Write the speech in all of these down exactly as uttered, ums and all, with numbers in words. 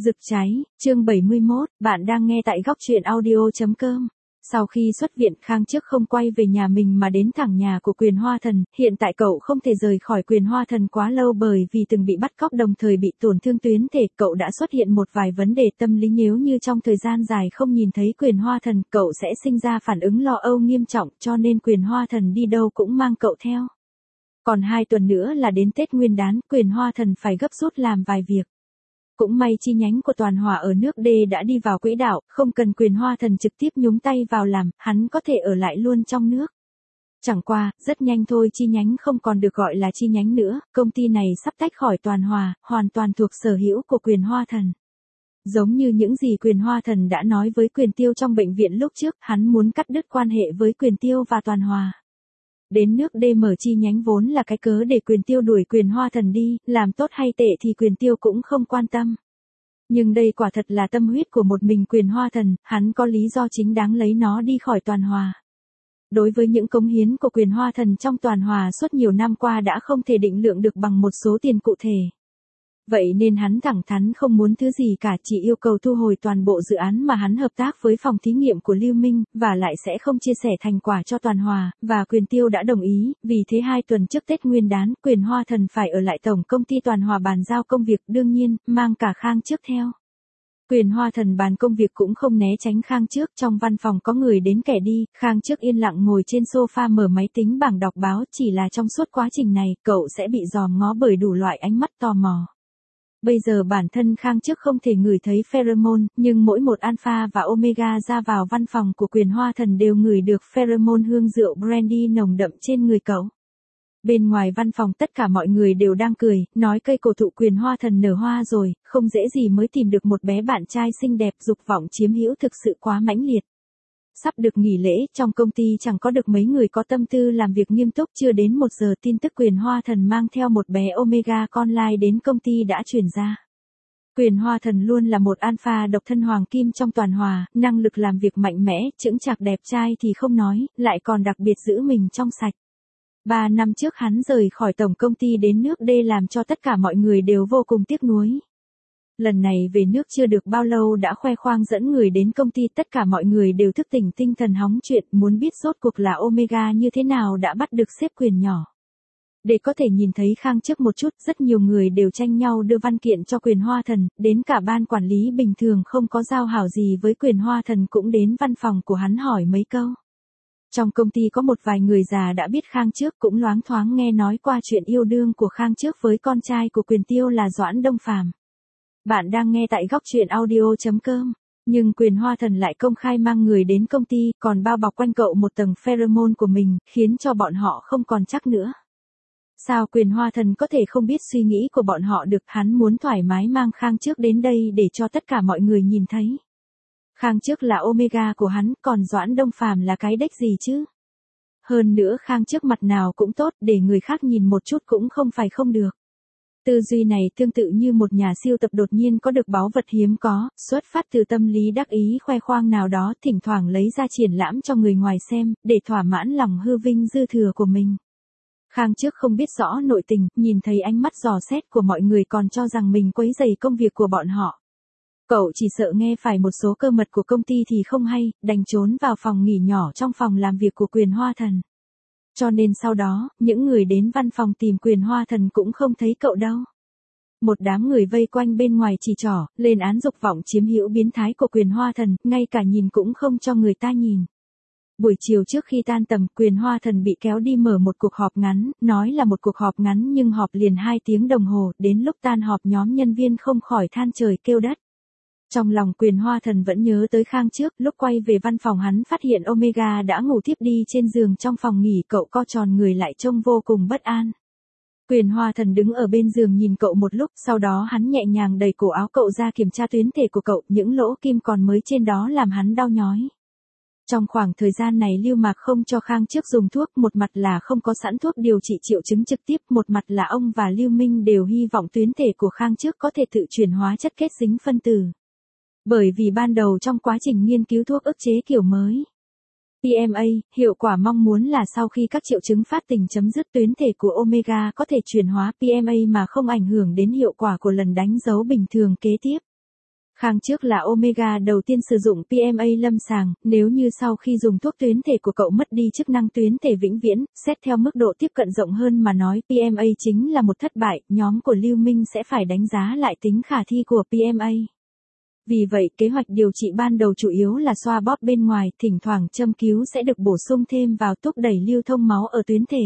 Rực cháy, chương bảy mươi mốt, bạn đang nghe tại góc truyện audio chấm com. Sau khi xuất viện, Khang Trước không quay về nhà mình mà đến thẳng nhà của Quyền Hoa Thần, hiện tại cậu không thể rời khỏi Quyền Hoa Thần quá lâu bởi vì từng bị bắt cóc đồng thời bị tổn thương tuyến thể, cậu đã xuất hiện một vài vấn đề tâm lý nếu như trong thời gian dài không nhìn thấy Quyền Hoa Thần, cậu sẽ sinh ra phản ứng lo âu nghiêm trọng, cho nên Quyền Hoa Thần đi đâu cũng mang cậu theo. Còn hai tuần nữa là đến Tết Nguyên đán, Quyền Hoa Thần phải gấp rút làm vài việc. Cũng may chi nhánh của Toàn Hòa ở nước D đã đi vào quỹ đạo, không cần Quyền Hoa Thần trực tiếp nhúng tay vào làm, hắn có thể ở lại luôn trong nước. Chẳng qua, rất nhanh thôi chi nhánh không còn được gọi là chi nhánh nữa, công ty này sắp tách khỏi Toàn Hòa, hoàn toàn thuộc sở hữu của Quyền Hoa Thần. Giống như những gì Quyền Hoa Thần đã nói với Quyền Tiêu trong bệnh viện lúc trước, hắn muốn cắt đứt quan hệ với Quyền Tiêu và Toàn Hòa. Đến nước D mở chi nhánh vốn là cái cớ để Quyền Tiêu đuổi Quyền Hoa Thần đi, làm tốt hay tệ thì Quyền Tiêu cũng không quan tâm. Nhưng đây quả thật là tâm huyết của một mình Quyền Hoa Thần, hắn có lý do chính đáng lấy nó đi khỏi Toàn Hòa. Đối với những cống hiến của Quyền Hoa Thần trong Toàn Hòa suốt nhiều năm qua đã không thể định lượng được bằng một số tiền cụ thể. Vậy nên hắn thẳng thắn không muốn thứ gì cả, chỉ yêu cầu thu hồi toàn bộ dự án mà hắn hợp tác với phòng thí nghiệm của Lưu Minh, và lại sẽ không chia sẻ thành quả cho Toàn Hòa, và Quyền Tiêu đã đồng ý, vì thế hai tuần trước Tết Nguyên đán, Quyền Hoa Thần phải ở lại tổng công ty Toàn Hòa bàn giao công việc, đương nhiên, mang cả Khang Trước theo. Quyền Hoa Thần bàn công việc cũng không né tránh Khang Trước, trong văn phòng có người đến kẻ đi, Khang Trước yên lặng ngồi trên sofa mở máy tính bảng đọc báo, chỉ là trong suốt quá trình này, cậu sẽ bị dòm ngó bởi đủ loại ánh mắt tò mò. Bây giờ bản thân Khang Trước không thể ngửi thấy pheromone, nhưng mỗi một alpha và omega ra vào văn phòng của Quyền Hoa Thần đều ngửi được pheromone hương rượu brandy nồng đậm trên người cậu. Bên ngoài văn phòng tất cả mọi người đều đang cười, nói cây cổ thụ Quyền Hoa Thần nở hoa rồi, không dễ gì mới tìm được một bé bạn trai xinh đẹp, dục vọng chiếm hữu thực sự quá mãnh liệt. Sắp được nghỉ lễ, trong công ty chẳng có được mấy người có tâm tư làm việc nghiêm túc, chưa đến một giờ tin tức Quyền Hoa Thần mang theo một bé Omega con lai đến công ty đã truyền ra. Quyền Hoa Thần luôn là một alpha độc thân hoàng kim trong Toàn Hòa, năng lực làm việc mạnh mẽ, chững chạc đẹp trai thì không nói, lại còn đặc biệt giữ mình trong sạch. Ba năm trước hắn rời khỏi tổng công ty đến nước D làm cho tất cả mọi người đều vô cùng tiếc nuối. Lần này về nước chưa được bao lâu đã khoe khoang dẫn người đến công ty, tất cả mọi người đều thức tỉnh tinh thần hóng chuyện, muốn biết rốt cuộc là Omega như thế nào đã bắt được xếp Quyền nhỏ. Để có thể nhìn thấy Khang Trước một chút, rất nhiều người đều tranh nhau đưa văn kiện cho Quyền Hoa Thần, đến cả ban quản lý bình thường không có giao hảo gì với Quyền Hoa Thần cũng đến văn phòng của hắn hỏi mấy câu. Trong công ty có một vài người già đã biết Khang Trước, cũng loáng thoáng nghe nói qua chuyện yêu đương của Khang Trước với con trai của Quyền Tiêu là Doãn Đông Phàm. Bạn đang nghe tại góc truyện audio chấm com. Nhưng Quyền Hoa Thần lại công khai mang người đến công ty, còn bao bọc quanh cậu một tầng pheromone của mình, khiến cho bọn họ không còn chắc nữa. Sao Quyền Hoa Thần có thể không biết suy nghĩ của bọn họ được, hắn muốn thoải mái mang Khang Trước đến đây để cho tất cả mọi người nhìn thấy. Khang Trước là Omega của hắn, còn Doãn Đông Phàm là cái đếch gì chứ? Hơn nữa Khang Trước mặt nào cũng tốt, để người khác nhìn một chút cũng không phải không được. Tư duy này tương tự như một nhà sưu tập đột nhiên có được báu vật hiếm có, xuất phát từ tâm lý đắc ý khoe khoang nào đó, thỉnh thoảng lấy ra triển lãm cho người ngoài xem, để thỏa mãn lòng hư vinh dư thừa của mình. Khang Trước không biết rõ nội tình, nhìn thấy ánh mắt dò xét của mọi người còn cho rằng mình quấy rầy công việc của bọn họ. Cậu chỉ sợ nghe phải một số cơ mật của công ty thì không hay, đành trốn vào phòng nghỉ nhỏ trong phòng làm việc của Quyền Hoa Thần. Cho nên sau đó, những người đến văn phòng tìm Quyền Hoa Thần cũng không thấy cậu đâu. Một đám người vây quanh bên ngoài chỉ trỏ, lên án dục vọng chiếm hữu biến thái của Quyền Hoa Thần, ngay cả nhìn cũng không cho người ta nhìn. Buổi chiều trước khi tan tầm, Quyền Hoa Thần bị kéo đi mở một cuộc họp ngắn, nói là một cuộc họp ngắn nhưng họp liền hai tiếng đồng hồ, đến lúc tan họp nhóm nhân viên không khỏi than trời kêu đất. Trong lòng Quyền Hoa Thần vẫn nhớ tới Khang Trước, lúc quay về văn phòng hắn phát hiện Omega đã ngủ thiếp đi trên giường trong phòng nghỉ, cậu co tròn người lại trông vô cùng bất an. Quyền Hoa Thần đứng ở bên giường nhìn cậu một lúc, sau đó hắn nhẹ nhàng đẩy cổ áo cậu ra kiểm tra tuyến thể của cậu, những lỗ kim còn mới trên đó làm hắn đau nhói. Trong khoảng thời gian này Lưu Mạc không cho Khang Trước dùng thuốc, một mặt là không có sẵn thuốc điều trị triệu chứng trực tiếp, một mặt là ông và Lưu Minh đều hy vọng tuyến thể của Khang Trước có thể tự chuyển hóa chất kết dính phân tử. Bởi vì ban đầu trong quá trình nghiên cứu thuốc ức chế kiểu mới pê em a, hiệu quả mong muốn là sau khi các triệu chứng phát tình chấm dứt, tuyến thể của Omega có thể chuyển hóa pê em a mà không ảnh hưởng đến hiệu quả của lần đánh dấu bình thường kế tiếp. Khang trước là Omega đầu tiên sử dụng pê em a lâm sàng, nếu như sau khi dùng thuốc tuyến thể của cậu mất đi chức năng tuyến thể vĩnh viễn, xét theo mức độ tiếp cận rộng hơn mà nói pê em a chính là một thất bại, nhóm của Lưu Minh sẽ phải đánh giá lại tính khả thi của pê em a. Vì vậy, kế hoạch điều trị ban đầu chủ yếu là xoa bóp bên ngoài, thỉnh thoảng châm cứu sẽ được bổ sung thêm vào thúc đẩy lưu thông máu ở tuyến thể.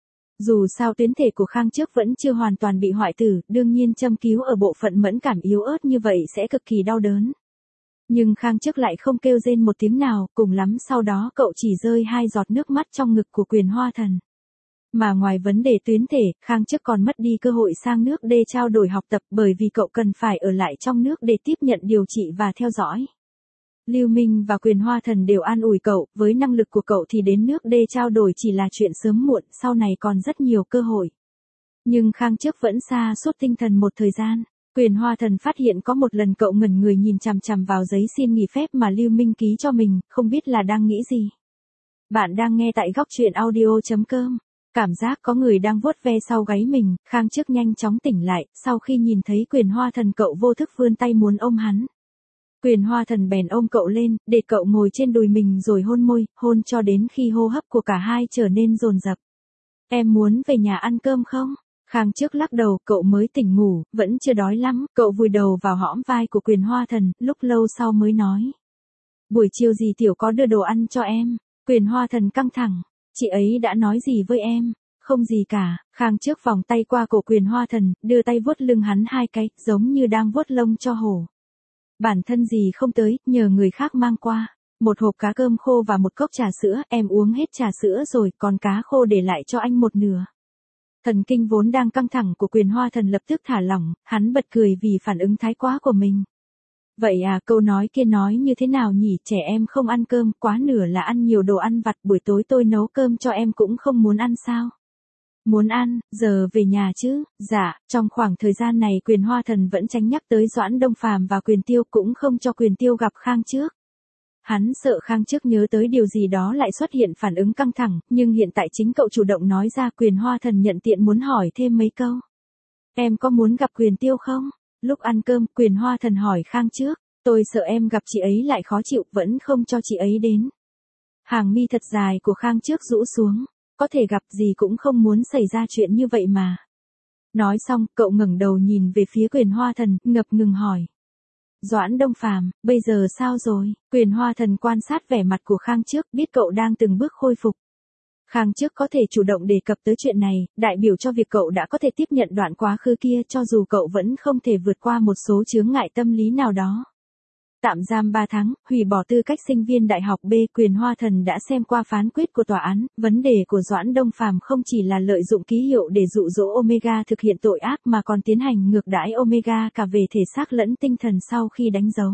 Dù sao tuyến thể của Khang trước vẫn chưa hoàn toàn bị hoại tử, đương nhiên châm cứu ở bộ phận mẫn cảm yếu ớt như vậy sẽ cực kỳ đau đớn. Nhưng Khang trước lại không kêu rên một tiếng nào, cùng lắm sau đó cậu chỉ rơi hai giọt nước mắt trong ngực của Quyền Hoa Thần. Mà ngoài vấn đề tuyến thể, Khang trước còn mất đi cơ hội sang nước D trao đổi học tập bởi vì cậu cần phải ở lại trong nước để tiếp nhận điều trị và theo dõi. Lưu Minh và Quyền Hoa Thần đều an ủi cậu, với năng lực của cậu thì đến nước D trao đổi chỉ là chuyện sớm muộn, sau này còn rất nhiều cơ hội. Nhưng Khang trước vẫn sa sút tinh thần một thời gian. Quyền Hoa Thần phát hiện có một lần cậu ngẩn người nhìn chằm chằm vào giấy xin nghỉ phép mà Lưu Minh ký cho mình, không biết là đang nghĩ gì. Bạn đang nghe tại góc truyện audio chấm com. Cảm giác có người đang vuốt ve sau gáy mình, Khang trước nhanh chóng tỉnh lại, sau khi nhìn thấy Quyền Hoa Thần cậu vô thức vươn tay muốn ôm hắn. Quyền Hoa Thần bèn ôm cậu lên, để cậu ngồi trên đùi mình rồi hôn môi, hôn cho đến khi hô hấp của cả hai trở nên dồn dập. Em muốn về nhà ăn cơm không? Khang trước lắc đầu, cậu mới tỉnh ngủ, vẫn chưa đói lắm, cậu vùi đầu vào hõm vai của Quyền Hoa Thần, lúc lâu sau mới nói. Buổi chiều dì Tiểu có đưa đồ ăn cho em. Quyền Hoa Thần căng thẳng, chị ấy đã nói gì với em? Không gì cả. Khang trước vòng tay qua cổ Quyền Hoa Thần, đưa tay vuốt lưng hắn hai cái, giống như đang vuốt lông cho hổ. Bản thân gì không tới, nhờ người khác mang qua. Một hộp cá cơm khô và một cốc trà sữa, em uống hết trà sữa rồi, còn cá khô để lại cho anh một nửa. Thần kinh vốn đang căng thẳng của Quyền Hoa Thần lập tức thả lỏng, hắn bật cười vì phản ứng thái quá của mình. Vậy à, câu nói kia nói như thế nào nhỉ, trẻ em không ăn cơm, quá nửa là ăn nhiều đồ ăn vặt, buổi tối tôi nấu cơm cho em cũng không muốn ăn sao? Muốn ăn, giờ về nhà chứ? Dạ, trong khoảng thời gian này Quyền Hoa Thần vẫn tránh nhắc tới Doãn Đông Phàm và Quyền Tiêu, cũng không cho Quyền Tiêu gặp Khang trước. Hắn sợ Khang trước nhớ tới điều gì đó lại xuất hiện phản ứng căng thẳng, nhưng hiện tại chính cậu chủ động nói ra. Quyền Hoa Thần nhận tiện muốn hỏi thêm mấy câu. Em có muốn gặp Quyền Tiêu không? Lúc ăn cơm, Quyền Hoa Thần hỏi Khang trước, tôi sợ em gặp chị ấy lại khó chịu, vẫn không cho chị ấy đến. Hàng mi thật dài của Khang trước rũ xuống, có thể gặp gì cũng không muốn xảy ra chuyện như vậy mà. Nói xong, cậu ngẩng đầu nhìn về phía Quyền Hoa Thần, ngập ngừng hỏi. Doãn Đông Phàm, bây giờ sao rồi? Quyền Hoa Thần quan sát vẻ mặt của Khang trước, biết cậu đang từng bước khôi phục. Khang trước có thể chủ động đề cập tới chuyện này, đại biểu cho việc cậu đã có thể tiếp nhận đoạn quá khứ kia, cho dù cậu vẫn không thể vượt qua một số chướng ngại tâm lý nào đó. Tạm giam ba tháng, hủy bỏ tư cách sinh viên đại học B. Quyền Hoa Thần đã xem qua phán quyết của tòa án, vấn đề của Doãn Đông Phàm không chỉ là lợi dụng ký hiệu để dụ dỗ Omega thực hiện tội ác mà còn tiến hành ngược đãi Omega cả về thể xác lẫn tinh thần sau khi đánh dấu.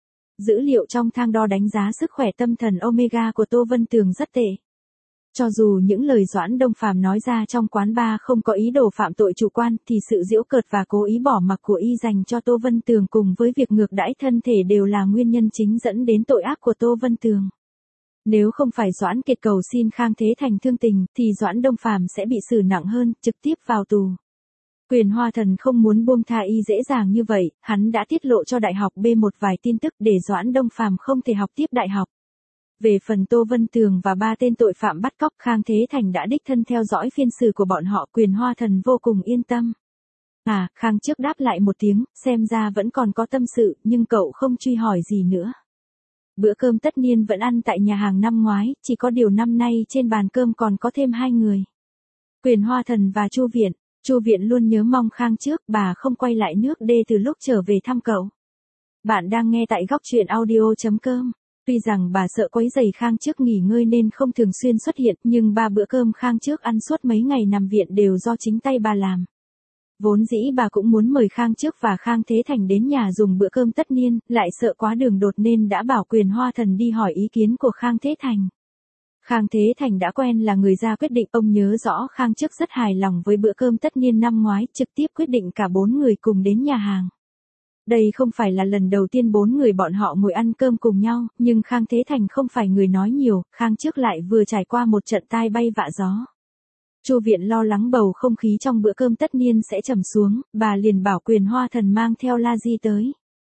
Dữ liệu trong thang đo đánh giá sức khỏe tâm thần Omega của Tô Vân Tường rất tệ. Cho dù những lời Doãn Đông Phàm nói ra trong quán bar không có ý đồ phạm tội chủ quan, thì sự giễu cợt và cố ý bỏ mặc của y dành cho Tô Vân Tường cùng với việc ngược đãi thân thể đều là nguyên nhân chính dẫn đến tội ác của Tô Vân Tường. Nếu không phải Doãn Kiệt cầu xin Khang Thế Thành thương tình, thì Doãn Đông Phàm sẽ bị xử nặng hơn, trực tiếp vào tù. Quyền Hoa Thần không muốn buông tha y dễ dàng như vậy, hắn đã tiết lộ cho Đại học B một vài tin tức để Doãn Đông Phàm không thể học tiếp đại học. Về phần Tô Vân Tường và ba tên tội phạm bắt cóc, Khang Thế Thành đã đích thân theo dõi phiên xử của bọn họ. Quyền Hoa Thần vô cùng yên tâm. À, Khang trước đáp lại một tiếng, xem ra vẫn còn có tâm sự, nhưng cậu không truy hỏi gì nữa. Bữa cơm tất niên vẫn ăn tại nhà hàng năm ngoái, chỉ có điều năm nay trên bàn cơm còn có thêm hai người. Quyền Hoa Thần và Chu Viện. Chu Viện luôn nhớ mong Khang trước, bà không quay lại nước D từ lúc trở về thăm cậu. Bạn đang nghe tại góc truyện audio chấm com. Tuy rằng bà sợ quấy rầy Khang trước nghỉ ngơi nên không thường xuyên xuất hiện, nhưng ba bữa cơm Khang trước ăn suốt mấy ngày nằm viện đều do chính tay bà làm. Vốn dĩ bà cũng muốn mời Khang trước và Khang Thế Thành đến nhà dùng bữa cơm tất niên, lại sợ quá đường đột nên đã bảo Quyền Hoa Thần đi hỏi ý kiến của Khang Thế Thành. Khang Thế Thành đã quen là người ra quyết định, ông nhớ rõ Khang trước rất hài lòng với bữa cơm tất niên năm ngoái, trực tiếp quyết định cả bốn người cùng đến nhà hàng. Đây không phải là lần đầu tiên bốn người bọn họ ngồi ăn cơm cùng nhau, nhưng Khang Thế Thành không phải người nói nhiều, Khang trước lại vừa trải qua một trận tai bay vạ gió. Chu Viện lo lắng bầu không khí trong bữa cơm tất niên sẽ trầm xuống, bà liền bảo Quyền Hoa Thần mang theo la di tới.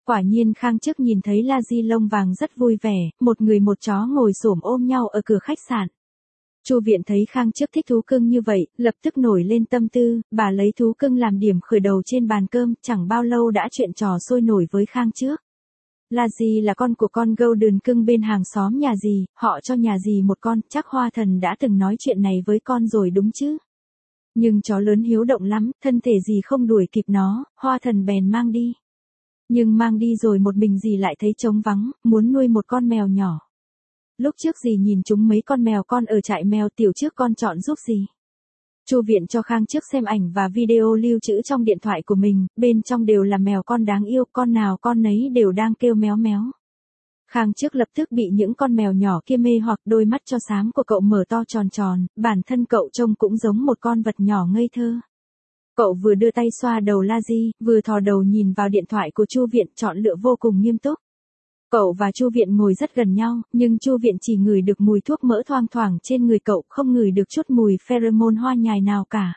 Quả nhiên Khang Trước nhìn thấy La Di lông vàng rất vui vẻ, một người một chó ngồi xổm ôm nhau ở cửa khách sạn. Chu Viện thấy Khang Trước thích thú cưng như vậy, lập tức nổi lên tâm tư, bà lấy thú cưng làm điểm khởi đầu trên bàn cơm, chẳng bao lâu đã chuyện trò sôi nổi với Khang Trước. La Di là con của con Golden cưng bên hàng xóm nhà dì, họ cho nhà dì một con, chắc Hoa Thần đã từng nói chuyện này với con rồi đúng chứ. Nhưng chó lớn hiếu động lắm, thân thể dì không đuổi kịp nó, Hoa Thần bèn mang đi. Nhưng mang đi rồi một mình dì lại thấy trống vắng, muốn nuôi một con mèo nhỏ. Lúc trước dì nhìn chúng mấy con mèo con ở trại mèo tiểu trước con chọn giúp dì. Chu Viện cho Khang Trước xem ảnh và video lưu trữ trong điện thoại của mình, bên trong đều là mèo con đáng yêu, con nào con nấy đều đang kêu méo méo. Khang Trước lập tức bị những con mèo nhỏ kia mê hoặc, đôi mắt cho xám của cậu mở to tròn tròn, bản thân cậu trông cũng giống một con vật nhỏ ngây thơ. Cậu vừa đưa tay xoa đầu La Di, vừa thò đầu nhìn vào điện thoại của Chu Viện, chọn lựa vô cùng nghiêm túc. Cậu và Chu Viện ngồi rất gần nhau, nhưng Chu Viện chỉ ngửi được mùi thuốc mỡ thoang thoảng trên người cậu, không ngửi được chút mùi pheromone hoa nhài nào cả.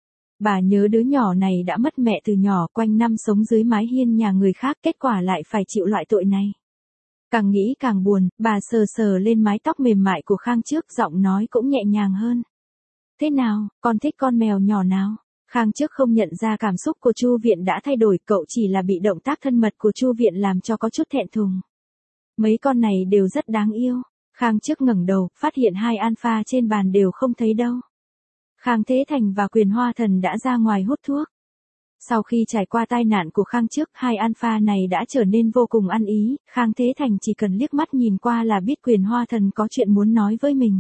Bà nhớ đứa nhỏ này đã mất mẹ từ nhỏ, quanh năm sống dưới mái hiên nhà người khác, kết quả lại phải chịu loại tội này. Càng nghĩ càng buồn, bà sờ sờ lên mái tóc mềm mại của Khang Trước, giọng nói cũng nhẹ nhàng hơn. Thế nào, con thích con mèo nhỏ nào? Khang Trước không nhận ra cảm xúc của Chu Viện đã thay đổi, cậu chỉ là bị động tác thân mật của Chu Viện làm cho có chút thẹn thùng. Mấy con này đều rất đáng yêu. Khang Trước ngẩng đầu, phát hiện hai alpha trên bàn đều không thấy đâu. Khang Thế Thành và Quyền Hoa Thần đã ra ngoài hút thuốc. Sau khi trải qua tai nạn của Khang Trước, hai alpha này đã trở nên vô cùng ăn ý, Khang Thế Thành chỉ cần liếc mắt nhìn qua là biết Quyền Hoa Thần có chuyện muốn nói với mình.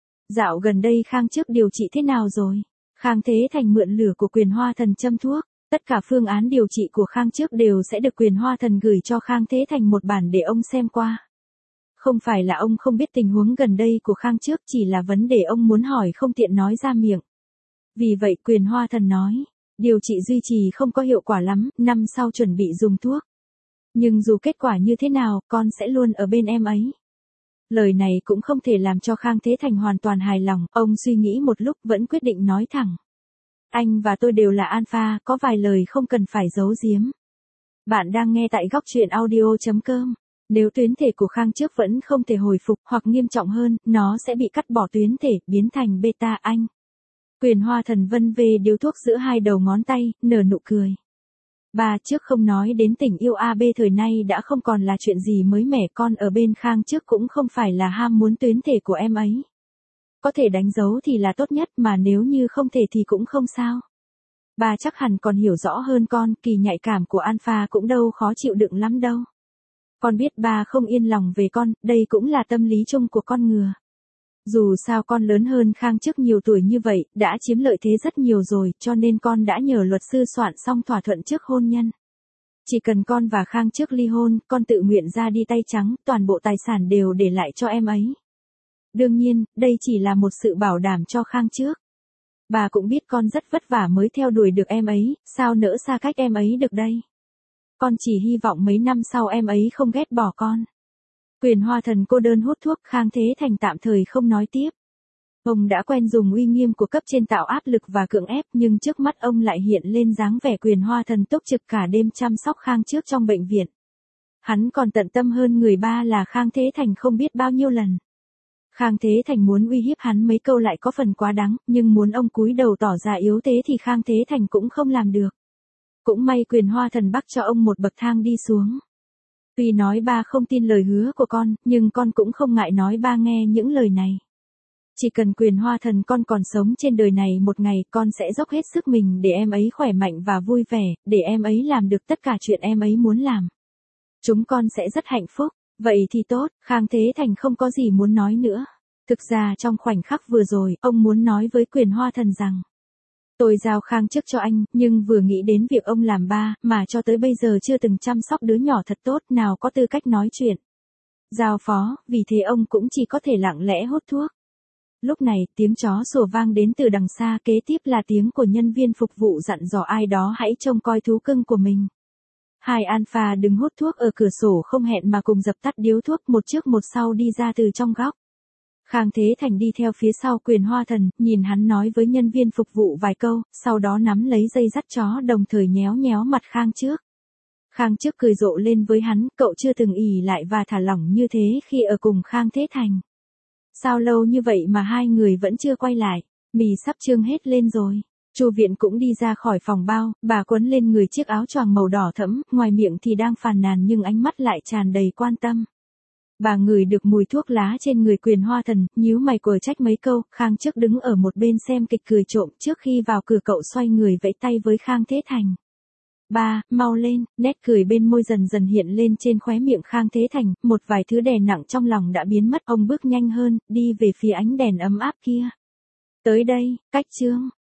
Dạo gần đây Khang Trước điều trị thế nào rồi? Khang Thế Thành mượn lửa của Quyền Hoa Thần châm thuốc. Tất cả phương án điều trị của Khang Trước đều sẽ được Quyền Hoa Thần gửi cho Khang Thế Thành một bản để ông xem qua. Không phải là ông không biết tình huống gần đây của Khang Trước, chỉ là vấn đề ông muốn hỏi không tiện nói ra miệng. Vì vậy Quyền Hoa Thần nói, điều trị duy trì không có hiệu quả lắm, năm sau chuẩn bị dùng thuốc. Nhưng dù kết quả như thế nào, con sẽ luôn ở bên em ấy. Lời này cũng không thể làm cho Khang Thế Thành hoàn toàn hài lòng, ông suy nghĩ một lúc vẫn quyết định nói thẳng. Anh và tôi đều là alpha, có vài lời không cần phải giấu giếm. Bạn đang nghe tại góc truyện audio chấm com. Nếu tuyến thể của Khang Trước vẫn không thể hồi phục, hoặc nghiêm trọng hơn, nó sẽ bị cắt bỏ tuyến thể, biến thành beta anh. Quyền Hoa Thần vân về điếu thuốc giữa hai đầu ngón tay, nở nụ cười. Ba trước không nói đến tình yêu a bê thời nay đã không còn là chuyện gì mới mẻ, con ở bên Khang Trước cũng không phải là ham muốn tuyến thể của em ấy. Có thể đánh dấu thì là tốt nhất, mà nếu như không thể thì cũng không sao. Bà chắc hẳn còn hiểu rõ hơn con, kỳ nhạy cảm của alpha cũng đâu khó chịu đựng lắm đâu. Con biết ba không yên lòng về con, đây cũng là tâm lý chung của con ngừa. Dù sao con lớn hơn Khang Trước nhiều tuổi như vậy, đã chiếm lợi thế rất nhiều rồi, cho nên con đã nhờ luật sư soạn xong thỏa thuận trước hôn nhân. Chỉ cần con và Khang Trước ly hôn, con tự nguyện ra đi tay trắng, toàn bộ tài sản đều để lại cho em ấy. Đương nhiên, đây chỉ là một sự bảo đảm cho Khang Trước. Bà cũng biết con rất vất vả mới theo đuổi được em ấy, sao nỡ xa cách em ấy được đây. Con chỉ hy vọng mấy năm sau em ấy không ghét bỏ con. Quyền Hoa Thần cô đơn hút thuốc, Khang Thế Thành tạm thời không nói tiếp. Ông đã quen dùng uy nghiêm của cấp trên tạo áp lực và cưỡng ép, nhưng trước mắt ông lại hiện lên dáng vẻ Quyền Hoa Thần túc trực cả đêm chăm sóc Khang Trước trong bệnh viện. Hắn còn tận tâm hơn người ba là Khang Thế Thành không biết bao nhiêu lần. Khang Thế Thành muốn uy hiếp hắn mấy câu lại có phần quá đáng, nhưng muốn ông cúi đầu tỏ ra yếu thế thì Khang Thế Thành cũng không làm được. Cũng may Quyền Hoa Thần bắc cho ông một bậc thang đi xuống. Tuy nói ba không tin lời hứa của con, nhưng con cũng không ngại nói ba nghe những lời này. Chỉ cần Quyền Hoa Thần con còn sống trên đời này một ngày, con sẽ dốc hết sức mình để em ấy khỏe mạnh và vui vẻ, để em ấy làm được tất cả chuyện em ấy muốn làm. Chúng con sẽ rất hạnh phúc. Vậy thì tốt, Khang Thế Thành không có gì muốn nói nữa. Thực ra trong khoảnh khắc vừa rồi, ông muốn nói với Quyền Hoa Thần rằng, tôi giao Khang Trước cho anh, nhưng vừa nghĩ đến việc ông làm ba, mà cho tới bây giờ chưa từng chăm sóc đứa nhỏ thật tốt, nào có tư cách nói chuyện. Giao phó, vì thế ông cũng chỉ có thể lặng lẽ hút thuốc. Lúc này, tiếng chó sủa vang đến từ đằng xa, kế tiếp là tiếng của nhân viên phục vụ dặn dò ai đó hãy trông coi thú cưng của mình. Hai alpha đứng hút thuốc ở cửa sổ không hẹn mà cùng dập tắt điếu thuốc, một trước một sau đi ra từ trong góc. Khang Thế Thành đi theo phía sau Quyền Hoa Thần, nhìn hắn nói với nhân viên phục vụ vài câu, sau đó nắm lấy dây dắt chó đồng thời nhéo nhéo mặt Khang Trước. Khang Trước cười rộ lên với hắn, cậu chưa từng ỷ lại và thả lỏng như thế khi ở cùng Khang Thế Thành. Sao lâu như vậy mà hai người vẫn chưa quay lại, mì sắp trương hết lên rồi. Chu Viện cũng đi ra khỏi phòng bao, bà quấn lên người chiếc áo choàng màu đỏ thẫm, ngoài miệng thì đang phàn nàn nhưng ánh mắt lại tràn đầy quan tâm. Bà ngửi được mùi thuốc lá trên người Quyền Hoa Thần, nhíu mày quở trách mấy câu. Khang Trước đứng ở một bên xem kịch cười trộm, trước khi vào cửa cậu xoay người vẫy tay với Khang Thế Thành. Ba, mau lên, nét cười bên môi dần dần hiện lên trên khóe miệng Khang Thế Thành, một vài thứ đè nặng trong lòng đã biến mất, ông bước nhanh hơn, đi về phía ánh đèn ấm áp kia. Tới đây, cách chương.